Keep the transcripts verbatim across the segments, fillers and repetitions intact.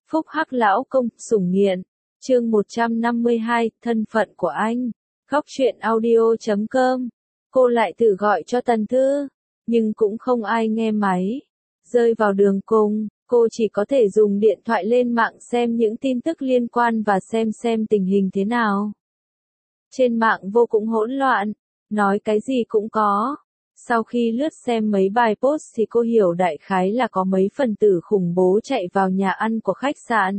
Phúc Hắc lão công, sủng nghiện. Chương một trăm năm mươi hai, thân phận của anh. Góc truyện audio chấm com. Cô lại tự gọi cho Tần Thư, nhưng cũng không ai nghe máy. Rơi vào đường cùng, cô chỉ có thể dùng điện thoại lên mạng xem những tin tức liên quan và xem xem tình hình thế nào. Trên mạng vô cùng hỗn loạn, nói cái gì cũng có. Sau khi lướt xem mấy bài post thì cô hiểu đại khái là có mấy phần tử khủng bố chạy vào nhà ăn của khách sạn.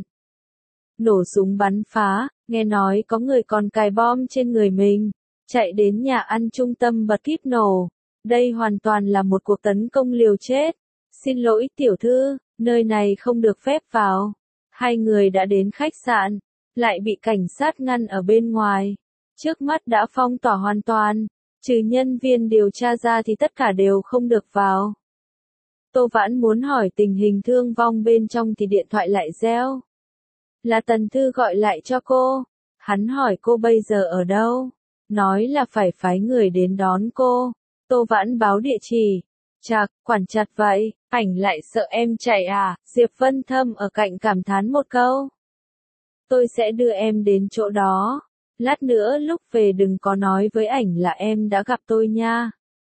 Nổ súng bắn phá, nghe nói có người còn cài bom trên người mình, chạy đến nhà ăn trung tâm bật kíp nổ. Đây hoàn toàn là một cuộc tấn công liều chết. Xin lỗi tiểu thư, nơi này không được phép vào. Hai người đã đến khách sạn, lại bị cảnh sát ngăn ở bên ngoài. Trước mắt đã phong tỏa hoàn toàn, trừ nhân viên điều tra ra thì tất cả đều không được vào. Tô Vãn muốn hỏi tình hình thương vong bên trong thì điện thoại lại reo. Là Tần Thư gọi lại cho cô. Hắn hỏi cô bây giờ ở đâu, nói là phải phái người đến đón cô. Tô Vãn báo địa chỉ. Chạc, quản chặt vậy, ảnh lại sợ em chạy à? Diệp Vân Thâm ở cạnh cảm thán một câu. Tôi sẽ đưa em đến chỗ đó. Lát nữa lúc về đừng có nói với ảnh là em đã gặp tôi nha.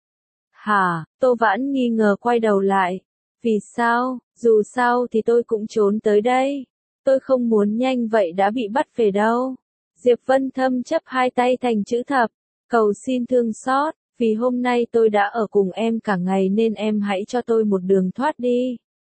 Hả? Tô Vãn nghi ngờ quay đầu lại. Vì sao? Dù sao thì tôi cũng trốn tới đây. Tôi không muốn nhanh vậy đã bị bắt về đâu. Diệp Vân Thâm chấp hai tay thành chữ thập. Cầu xin thương xót, vì hôm nay tôi đã ở cùng em cả ngày nên em hãy cho tôi một đường thoát đi.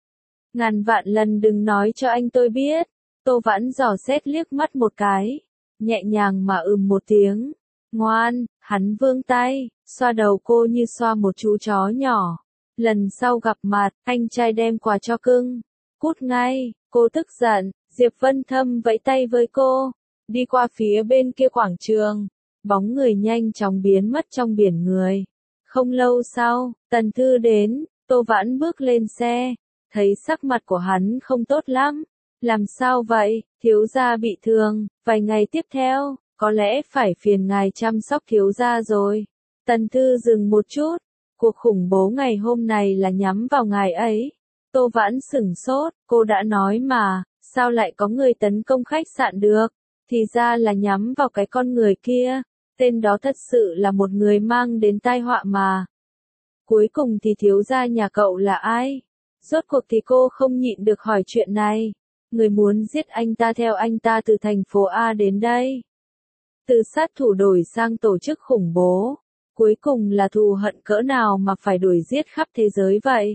Ngàn vạn lần đừng nói cho anh tôi biết. Tô Vãn dò xét liếc mắt một cái. Nhẹ nhàng mà ừm một tiếng. Ngoan, hắn vươn tay, xoa đầu cô như xoa một chú chó nhỏ. Lần sau gặp mặt, anh trai đem quà cho cưng. Cút ngay, cô tức giận. Diệp Vân Thâm vẫy tay với cô. Đi qua phía bên kia quảng trường. Bóng người nhanh chóng biến mất trong biển người. Không lâu sau, Tần Thư đến. Tô Vãn bước lên xe. Thấy sắc mặt của hắn không tốt lắm. Làm sao vậy, thiếu gia bị thương, vài ngày tiếp theo, có lẽ phải phiền ngài chăm sóc thiếu gia rồi. Tần Thư dừng một chút, cuộc khủng bố ngày hôm này là nhắm vào ngài ấy. Tô Vãn sửng sốt, cô đã nói mà, sao lại có người tấn công khách sạn được, thì ra là nhắm vào cái con người kia, tên đó thật sự là một người mang đến tai họa mà. Cuối cùng thì thiếu gia nhà cậu là ai? Rốt cuộc thì cô không nhịn được hỏi chuyện này. Người muốn giết anh ta theo anh ta từ thành phố A đến đây. Từ sát thủ đổi sang tổ chức khủng bố. Cuối cùng là thù hận cỡ nào mà phải đuổi giết khắp thế giới vậy?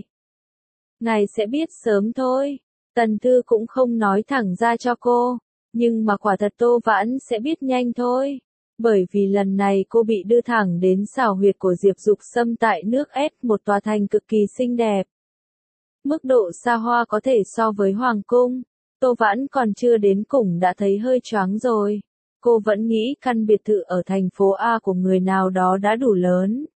Ngài sẽ biết sớm thôi. Tần Thư cũng không nói thẳng ra cho cô. Nhưng mà quả thật Tô Vãn sẽ biết nhanh thôi. Bởi vì lần này cô bị đưa thẳng đến xào huyệt của Diệp Dục Sâm tại nước S, một tòa thành cực kỳ xinh đẹp. Mức độ xa hoa có thể so với Hoàng Cung. Tô Vãn còn chưa đến cùng đã thấy hơi choáng rồi. Cô vẫn nghĩ căn biệt thự ở thành phố A của người nào đó đã đủ lớn.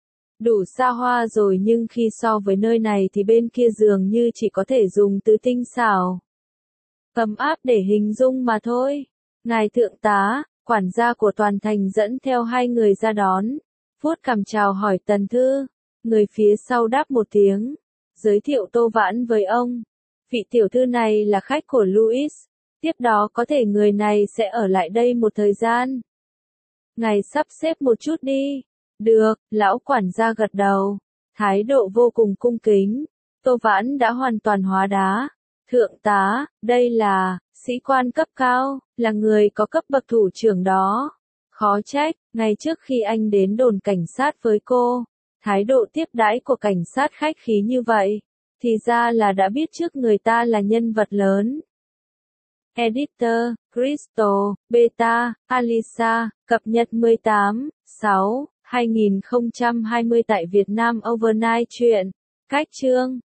Đủ xa hoa rồi nhưng khi so với nơi này thì bên kia dường như chỉ có thể dùng từ tinh xảo. Ấm áp để hình dung mà thôi. Ngài thượng tá, quản gia của toàn thành dẫn theo hai người ra đón. Vuốt cằm chào hỏi Tần Thư. Người phía sau đáp một tiếng. Giới thiệu Tô Vãn với ông. Vị tiểu thư này là khách của Louis. Tiếp đó có thể người này sẽ ở lại đây một thời gian. Ngài sắp xếp một chút đi. Được, lão quản gia gật đầu. Thái độ vô cùng cung kính. Tô Vãn đã hoàn toàn hóa đá. Thượng tá, đây là sĩ quan cấp cao, là người có cấp bậc thủ trưởng đó. Khó trách, ngay trước khi anh đến đồn cảnh sát với cô, thái độ tiếp đãi của cảnh sát khách khí như vậy. Thì ra là đã biết trước người ta là nhân vật lớn. Editor, Crystal, Beta, Alisa, cập nhật mười tám, sáu, hai nghìn không trăm hai mươi tại Việt Nam Overnight truyện. Cách chương